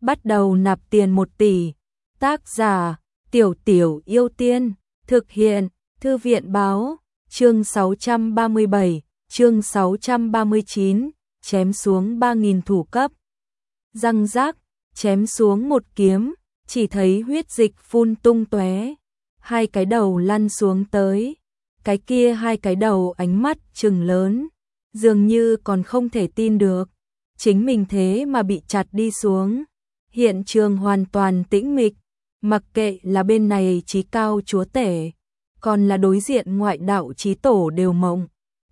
bắt đầu nạp tiền 1 tỷ. Tác giả, Tiểu Tiểu Yêu Tiên, thực hiện, Thư viện báo, chương 637, chương 639, chém xuống 3.000 thủ cấp. Răng rác, chém xuống một kiếm, chỉ thấy huyết dịch phun tung tóe, 2 cái đầu lăn xuống tới. Cái kia 2 cái đầu ánh mắt trừng lớn, dường như còn không thể tin được, chính mình thế mà bị chặt đi xuống. Hiện trường hoàn toàn tĩnh mịch, mặc kệ là bên này chí cao chúa tể, còn là đối diện ngoại đạo chí tổ đều mộng.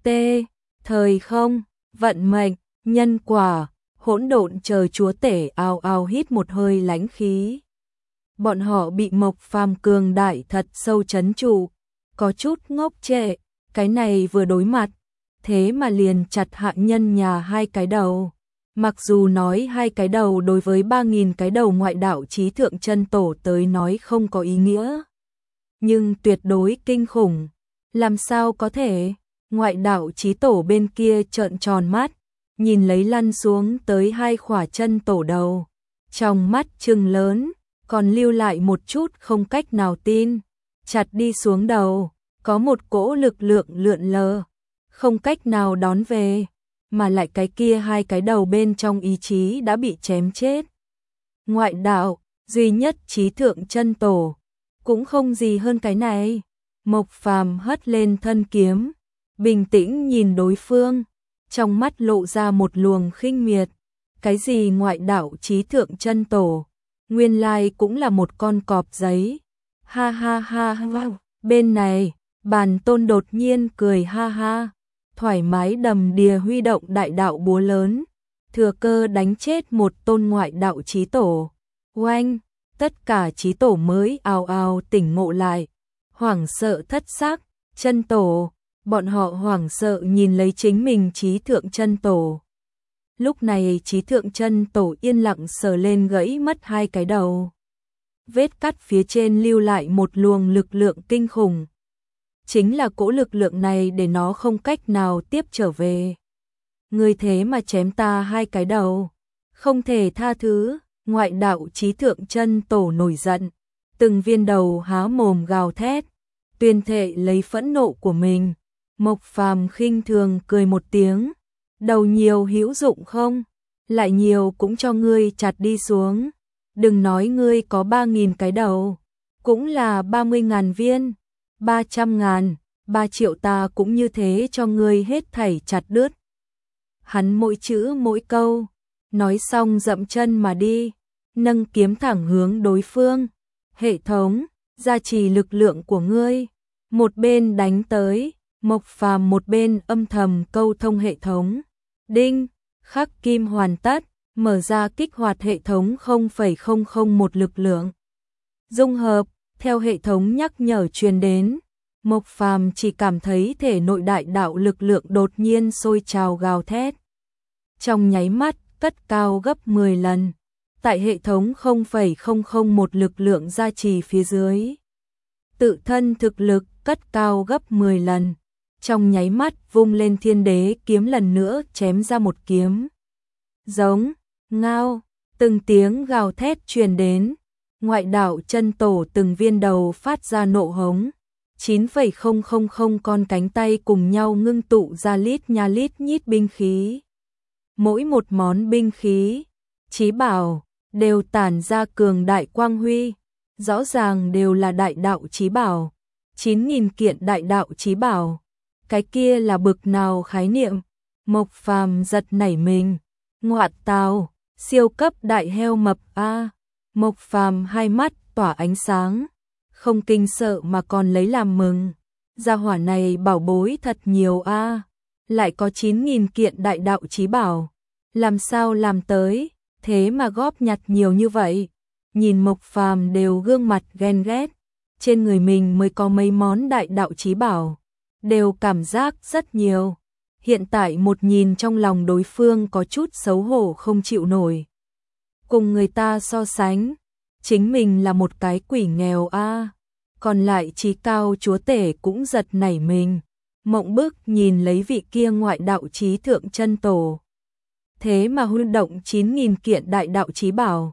Thời không, vận mệnh, nhân quả, hỗn độn trời chúa tể ào ào hít một hơi lãnh khí. Bọn họ bị Mộc Phàm cường đại thật sâu trấn trụ, có chút ngốc trệ, cái này vừa đối mặt, thế mà liền chặt hạ nhân nhà 2 cái đầu. Mặc dù nói 2 cái đầu đối với 3.000 cái đầu ngoại đạo chí thượng chân tổ tới nói không có ý nghĩa, nhưng tuyệt đối kinh khủng. Làm sao có thể? Ngoại đạo chí tổ bên kia trợn tròn mắt, nhìn lấy lăn xuống tới 2 khỏa chân tổ đầu, trong mắt trừng lớn, còn lưu lại một chút không cách nào tin. Chặt đi xuống đầu, có một cỗ lực lượng lượn lờ, không cách nào đón về, mà lại cái kia 2 cái đầu bên trong ý chí đã bị chém chết. Ngoại đạo, duy nhất chí thượng chân tổ, cũng không gì hơn cái này. Mộc Phàm hất lên thân kiếm, bình tĩnh nhìn đối phương, trong mắt lộ ra một luồng khinh miệt. Cái gì ngoại đạo chí thượng chân tổ, nguyên lai cũng là một con cọp giấy. Ha ha ha ha, bên này, Bàn Tôn đột nhiên cười ha ha, thoải mái đầm đìa huy động đại đạo búa lớn, thừa cơ đánh chết một tôn ngoại đạo chí tổ. Oanh, tất cả chí tổ mới ào ào tỉnh ngộ lại, hoảng sợ thất xác. Chân tổ, bọn họ hoảng sợ nhìn lấy chính mình chí thượng chân tổ. Lúc này chí thượng chân tổ yên lặng sờ lên gãy mất 2 cái đầu. Vết cắt phía trên lưu lại một luồng lực lượng kinh khủng. Chính là cỗ lực lượng này để nó không cách nào tiếp trở về. Người thế mà chém ta 2 cái đầu, không thể tha thứ. Ngoại đạo chí thượng chân tổ nổi giận, từng viên đầu há mồm gào thét, tuyên thệ lấy phẫn nộ của mình. Mộc Phàm khinh thường cười một tiếng, đầu nhiều hữu dụng không? Lại nhiều cũng cho ngươi chặt đi xuống. Đừng nói ngươi có 3.000 cái đầu, cũng là 30.000 viên, 300.000, 3 triệu ta cũng như thế cho ngươi hết thảy chặt đứt. Hắn mỗi chữ mỗi câu, nói xong dậm chân mà đi, nâng kiếm thẳng hướng đối phương. Hệ thống, gia trì lực lượng của ngươi. Một bên đánh tới, Mộc Phàm một bên âm thầm câu thông hệ thống. Đinh, khắc kim hoàn tất, mở ra kích hoạt hệ thống 0,001 lực lượng. Dung hợp, theo hệ thống nhắc nhở truyền đến, Mộc Phàm chỉ cảm thấy thể nội đại đạo lực lượng đột nhiên sôi trào gào thét. Trong nháy mắt, cất cao gấp 10 lần, tại hệ thống 0,001 lực lượng gia trì phía dưới. Tự thân thực lực cất cao gấp 10 lần, trong nháy mắt vung lên thiên đế kiếm lần nữa chém ra một kiếm. Giống, ngao, từng tiếng gào thét truyền đến, ngoại đạo chân tổ từng viên đầu phát ra nộ hống. 9,000 con cánh tay cùng nhau ngưng tụ ra lít nha lít nhít binh khí. Mỗi một món binh khí, chí bảo, đều tản ra cường đại quang huy, rõ ràng đều là đại đạo chí bảo. 9.000 kiện đại đạo chí bảo, cái kia là bực nào khái niệm? Mộc Phàm giật nảy mình, ngoại tào, siêu cấp đại heo mập a. Mộc Phàm hai mắt tỏa ánh sáng, không kinh sợ mà còn lấy làm mừng. Gia hỏa này bảo bối thật nhiều a, lại có 9.000 kiện đại đạo chí bảo, làm sao làm tới, thế mà góp nhặt nhiều như vậy. Nhìn Mộc Phàm đều gương mặt ghen ghét, trên người mình mới có mấy món đại đạo chí bảo, đều cảm giác rất nhiều. Hiện tại một nhìn trong lòng đối phương có chút xấu hổ không chịu nổi. Cùng người ta so sánh, chính mình là một cái quỷ nghèo a. Còn lại chí cao chúa tể cũng giật nảy mình, mộng bức nhìn lấy vị kia ngoại đạo chí thượng chân tổ. Thế mà huy động 9.000 kiện đại đạo chí bảo,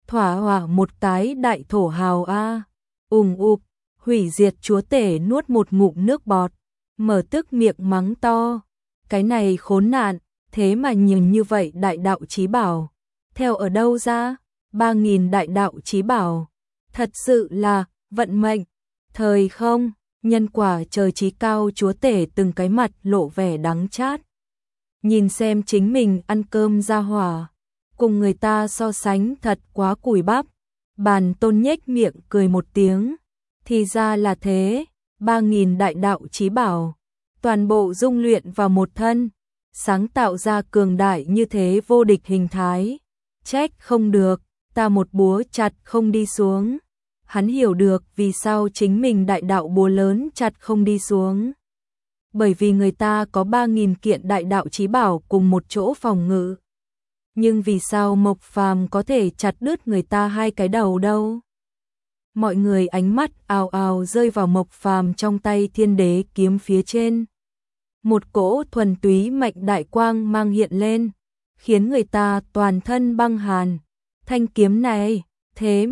thỏa hỏa một cái đại thổ hào a. Ụp, hủy diệt chúa tể nuốt một ngụm nước bọt, mở tức miệng mắng to. Cái này khốn nạn, thế mà nhìn như vậy đại đạo chí bảo. Theo ở đâu ra? 3.000 đại đạo chí bảo. Thật sự là vận mệnh. Thời không, nhân quả trời chí cao chúa tể từng cái mặt lộ vẻ đắng chát. Nhìn xem chính mình ăn cơm ra hỏa, cùng người ta so sánh thật quá cùi bắp. Bàn Tôn nhếch miệng cười một tiếng. Thì ra là thế, 3.000 đại đạo chí bảo, toàn bộ dung luyện vào một thân, sáng tạo ra cường đại như thế vô địch hình thái. Trách không được, ta một búa chặt không đi xuống. Hắn hiểu được vì sao chính mình đại đạo búa lớn chặt không đi xuống. Bởi vì người ta có 3.000 kiện đại đạo chí bảo cùng một chỗ phòng ngự. Nhưng vì sao Mộc Phàm có thể chặt đứt người ta hai cái đầu đâu? Mọi người ánh mắt ào ào rơi vào Mộc Phàm trong tay Thiên Đế kiếm phía trên. Một cỗ thuần túy mệnh đại quang mang hiện lên, khiến người ta toàn thân băng hàn. Thanh kiếm này, thế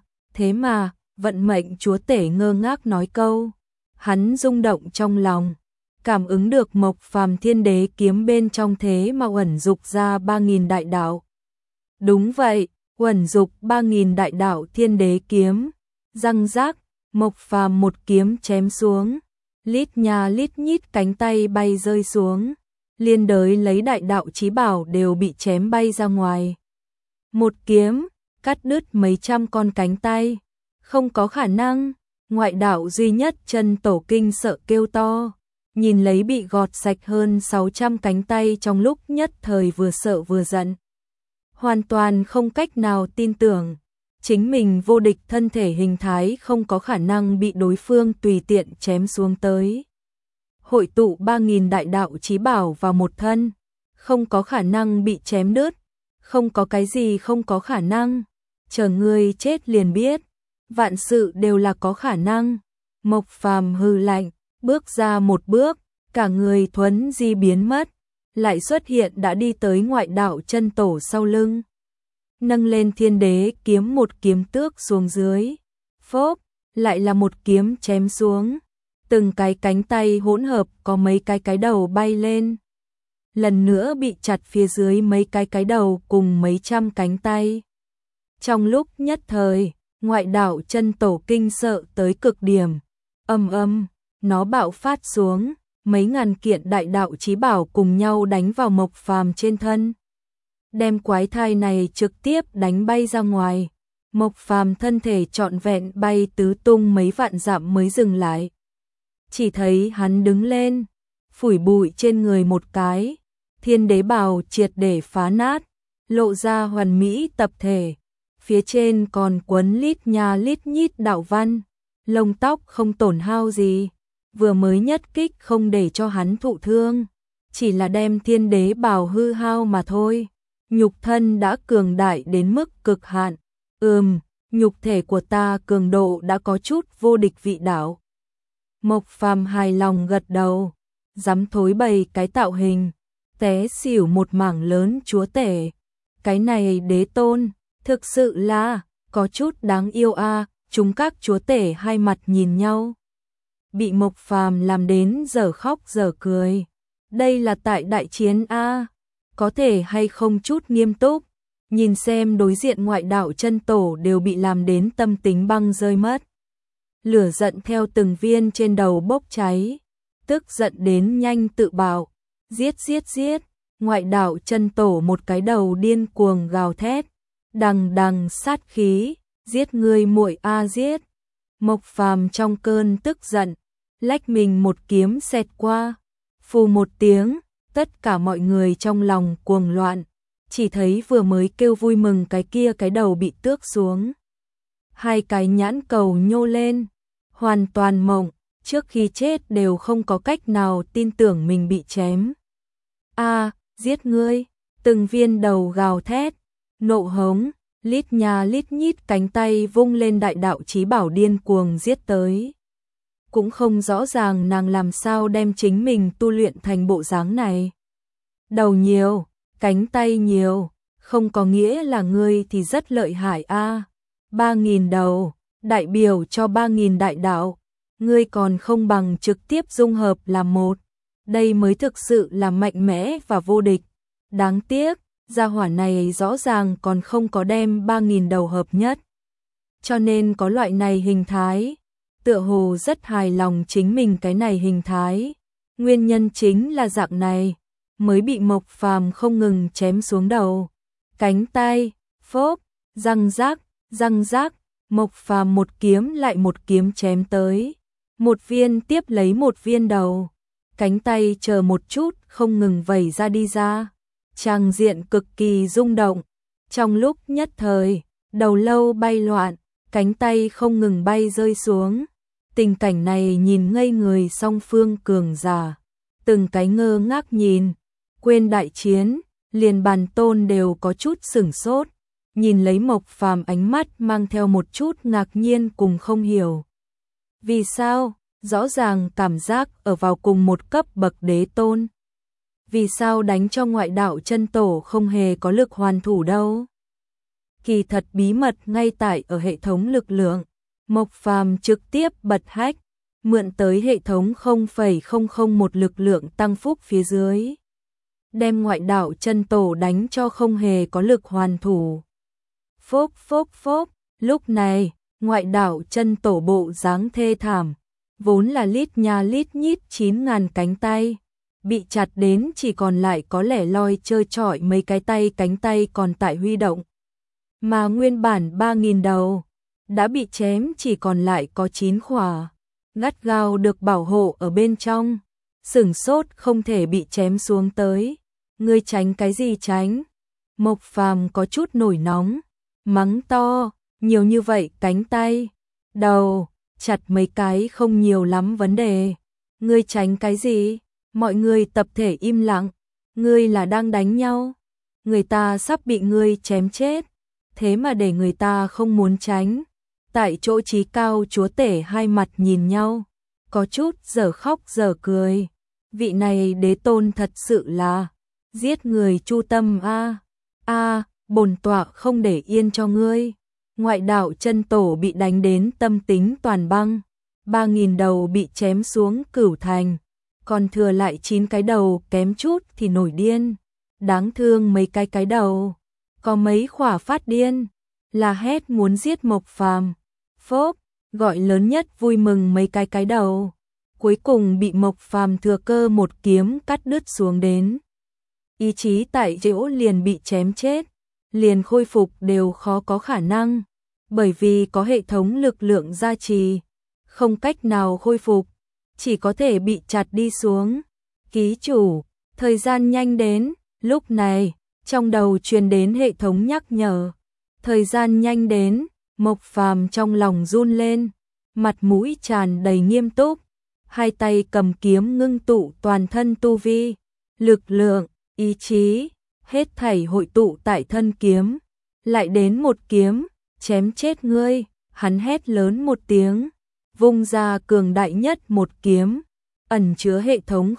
mà, vận mệnh chúa tể ngơ ngác nói câu. Hắn rung động trong lòng, cảm ứng được Mộc Phàm Thiên Đế kiếm bên trong thế mà uẩn dục ra 3.000 đại đạo. Đúng vậy, uẩn dục 3.000 đại đạo Thiên Đế kiếm. Răng rác, Mộc Phàm một kiếm chém xuống, lít nha lít nhít cánh tay bay rơi xuống, liên đới lấy đại đạo chí bảo đều bị chém bay ra ngoài. Một kiếm, cắt đứt mấy trăm con cánh tay, không có khả năng. Ngoại đạo duy nhất Chân Tổ kinh sợ kêu to, nhìn lấy bị gọt sạch hơn 600 cánh tay trong lúc nhất thời vừa sợ vừa giận. Hoàn toàn không cách nào tin tưởng, chính mình vô địch thân thể hình thái không có khả năng bị đối phương tùy tiện chém xuống tới. Hội tụ 3.000 đại đạo chí bảo vào một thân, không có khả năng bị chém đứt, không có cái gì không có khả năng. Chờ ngươi chết liền biết, vạn sự đều là có khả năng. Mộc Phàm hừ lạnh, bước ra một bước, cả người thuấn di biến mất, lại xuất hiện đã đi tới ngoại đạo Chân Tổ sau lưng. Nâng lên Thiên Đế kiếm một kiếm tước xuống dưới, phốp, lại là một kiếm chém xuống. Từng cái cánh tay hỗn hợp có mấy cái đầu bay lên. Lần nữa bị chặt phía dưới mấy cái đầu cùng mấy trăm cánh tay. Trong lúc nhất thời, ngoại đạo Chân Tổ kinh sợ tới cực điểm. Nó bạo phát xuống, mấy ngàn kiện đại đạo chí bảo cùng nhau đánh vào Mộc Phàm trên thân. Đem quái thai này trực tiếp đánh bay ra ngoài. Mộc Phàm thân thể trọn vẹn bay tứ tung mấy vạn dặm mới dừng lại. Chỉ thấy hắn đứng lên, phủi bụi trên người một cái, Thiên Đế bào triệt để phá nát, lộ ra hoàn mỹ tập thể. Phía trên còn quấn lít nha lít nhít đạo văn, lông tóc không tổn hao gì, vừa mới nhất kích không để cho hắn thụ thương, chỉ là đem Thiên Đế bào hư hao mà thôi. Nhục thân đã cường đại đến mức cực hạn. Nhục thể của ta cường độ đã có chút vô địch vị đạo. Mộc Phàm hài lòng gật đầu, dám thối bày cái tạo hình, té xỉu một mảng lớn chúa tể. Cái này đế tôn, thực sự là có chút đáng yêu a. Chúng các chúa tể hai mặt nhìn nhau, bị Mộc Phàm làm đến giờ khóc giờ cười. Đây là tại đại chiến a, có thể hay không chút nghiêm túc. Nhìn xem đối diện ngoại đạo Chân Tổ đều bị làm đến tâm tính băng rơi mất. Lửa giận theo từng viên trên đầu bốc cháy, tức giận đến nhanh tự bảo, giết. Ngoại đạo Chân Tổ một cái đầu điên cuồng gào thét, đằng đằng sát khí, giết người muội a giết. Mộc Phàm trong cơn tức giận, lách mình một kiếm xẹt qua, phù một tiếng, tất cả mọi người trong lòng cuồng loạn, chỉ thấy vừa mới kêu vui mừng cái kia cái đầu bị tước xuống. Hai cái nhãn cầu nhô lên, hoàn toàn mộng, trước khi chết đều không có cách nào tin tưởng mình bị chém. A, giết ngươi, từng viên đầu gào thét, nộ hống, lít nha lít nhít cánh tay vung lên đại đạo chí bảo điên cuồng giết tới. Cũng không rõ ràng nàng làm sao đem chính mình tu luyện thành bộ dáng này. Đầu nhiều, cánh tay nhiều, không có nghĩa là ngươi thì rất lợi hại a. 3.000 đầu, đại biểu cho 3.000 đại đạo, ngươi còn không bằng trực tiếp dung hợp làm một. Đây mới thực sự là mạnh mẽ và vô địch. Đáng tiếc, gia hỏa này rõ ràng còn không có đem 3.000 đầu hợp nhất. Cho nên có loại này hình thái, tựa hồ rất hài lòng chính mình cái này hình thái. Nguyên nhân chính là dạng này, mới bị Mộc Phàm không ngừng chém xuống đầu. Cánh tay, phốp, răng rác, Mộc Phàm một kiếm lại một kiếm chém tới. Một viên tiếp lấy một viên đầu. Cánh tay chờ một chút không ngừng vẩy ra đi ra. Tràng diện cực kỳ rung động. Trong lúc nhất thời, đầu lâu bay loạn, cánh tay không ngừng bay rơi xuống. Tình cảnh này nhìn ngây người song phương cường giả. Từng cái ngơ ngác nhìn, quên đại chiến, liền Bàn Tôn đều có chút sửng sốt. Nhìn lấy Mộc Phàm ánh mắt mang theo một chút ngạc nhiên cùng không hiểu. Vì sao? Rõ ràng cảm giác ở vào cùng một cấp bậc đế tôn. Vì sao đánh cho ngoại đạo chân tổ không hề có lực hoàn thủ đâu? Kỳ thật bí mật ngay tại ở hệ thống lực lượng. Mộc Phàm trực tiếp bật hack, mượn tới hệ thống 0,001 lực lượng tăng phúc phía dưới. Đem ngoại đạo chân tổ đánh cho không hề có lực hoàn thủ. Phốp phốp phốp, lúc này, ngoại đạo chân tổ bộ dáng thê thảm. Vốn là lít nha lít nhít 9.000 cánh tay, bị chặt đến chỉ còn lại có lẻ loi trơ trọi mấy cái tay, cánh tay còn tại huy động. Mà nguyên bản 3.000 đầu, đã bị chém chỉ còn lại có 9 khỏa, gắt gao được bảo hộ ở bên trong, sửng sốt không thể bị chém xuống tới. Ngươi tránh cái gì tránh? Mộc Phàm có chút nổi nóng, mắng to, nhiều như vậy cánh tay, đầu, chặt mấy cái không nhiều lắm vấn đề. Ngươi tránh cái gì? Mọi người tập thể im lặng. Ngươi là đang đánh nhau. Người ta sắp bị ngươi chém chết. Thế mà để người ta không muốn tránh. Tại chỗ trí cao chúa tể hai mặt nhìn nhau. Có chút dở khóc dở cười. Vị này đế tôn thật sự là giết người chu tâm a. Bổn tọa không để yên cho ngươi. Ngoại đạo chân tổ bị đánh đến tâm tính toàn băng, 3.000 đầu bị chém xuống cửu thành, còn thừa lại 9 cái đầu kém chút thì nổi điên. Đáng thương mấy cái đầu, có mấy khỏa phát điên, là hét muốn giết Mộc Phàm. Phốp, gọi lớn nhất vui mừng mấy cái đầu, cuối cùng bị Mộc Phàm thừa cơ một kiếm cắt đứt xuống đến. Ý chí tại chỗ liền bị chém chết, liền khôi phục đều khó có khả năng. Bởi vì có hệ thống lực lượng gia trì, không cách nào khôi phục, chỉ có thể bị chặt đi xuống. Ký chủ, thời gian nhanh đến, lúc này, trong đầu truyền đến hệ thống nhắc nhở. Thời gian nhanh đến, Mộc Phàm trong lòng run lên, mặt mũi tràn đầy nghiêm túc, hai tay cầm kiếm ngưng tụ toàn thân tu vi, lực lượng, ý chí, hết thảy hội tụ tại thân kiếm. Lại đến một kiếm, chém chết ngươi, hắn hét lớn một tiếng, vung ra cường đại nhất một kiếm, ẩn chứa hệ thống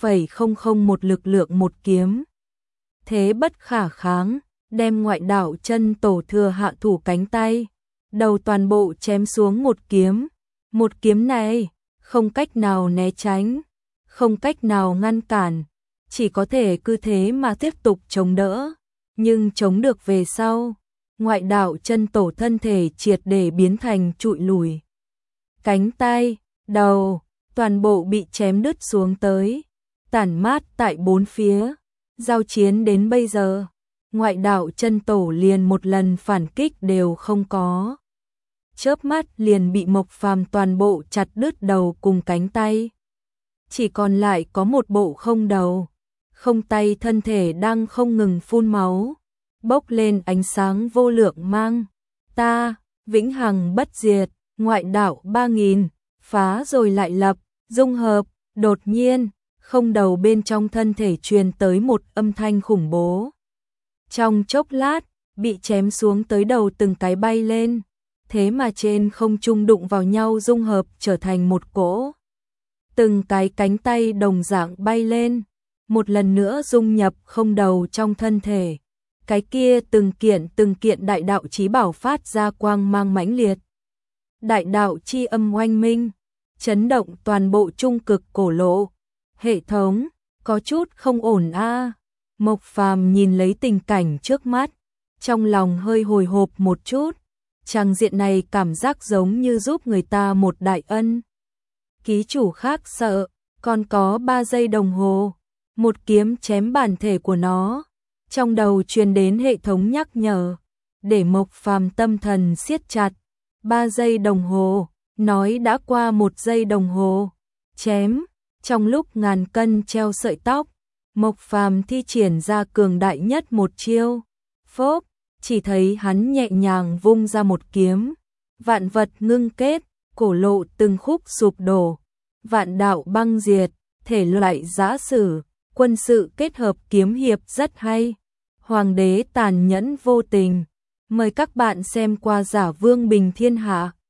0,001 lực lượng một kiếm. Thế bất khả kháng, đem ngoại đạo chân tổ thừa hạ thủ cánh tay, đầu toàn bộ chém xuống một kiếm. Một kiếm này, không cách nào né tránh, không cách nào ngăn cản, chỉ có thể cứ thế mà tiếp tục chống đỡ. Nhưng chống được về sau, ngoại đạo chân tổ thân thể triệt để biến thành trụi lùi. Cánh tay, đầu, toàn bộ bị chém đứt xuống tới, tản mát tại bốn phía. Giao chiến đến bây giờ, ngoại đạo chân tổ liền một lần phản kích đều không có. Chớp mắt liền bị Mộc Phàm toàn bộ chặt đứt đầu cùng cánh tay. Chỉ còn lại có một bộ không đầu, không tay thân thể đang không ngừng phun máu, bốc lên ánh sáng vô lượng mang. Ta, vĩnh hằng bất diệt, ngoại đạo 3.000, phá rồi lại lập, dung hợp, đột nhiên, không đầu bên trong thân thể truyền tới một âm thanh khủng bố. Trong chốc lát, bị chém xuống tới đầu từng cái bay lên, thế mà trên không trung đụng vào nhau dung hợp trở thành một cỗ. Từng cái cánh tay đồng dạng bay lên, một lần nữa dung nhập không đầu trong thân thể. cái kia từng kiện đại đạo chí bảo phát ra quang mang mãnh liệt. Đại đạo chi âm oanh minh, chấn động toàn bộ trung cực cổ lộ. Hệ thống, có chút không ổn a. Mộc Phàm nhìn lấy tình cảnh trước mắt, trong lòng hơi hồi hộp một chút. Trang diện này cảm giác giống như giúp người ta một đại ân. Ký chủ khác sợ, còn có 3 giây đồng hồ, một kiếm chém bản thể của nó. Trong đầu truyền đến hệ thống nhắc nhở, để Mộc Phàm tâm thần siết chặt. 3 giây đồng hồ, nói đã qua 1 giây đồng hồ. Chém, trong lúc ngàn cân treo sợi tóc, Mộc Phàm thi triển ra cường đại nhất một chiêu. Phốc, chỉ thấy hắn nhẹ nhàng vung ra một kiếm, vạn vật ngưng kết, cổ lộ từng khúc sụp đổ, vạn đạo băng diệt, thể loại giã sử, quân sự kết hợp kiếm hiệp rất hay. Hoàng đế tàn nhẫn vô tình. Mời các bạn xem qua Giả Vương Bình Thiên Hạ.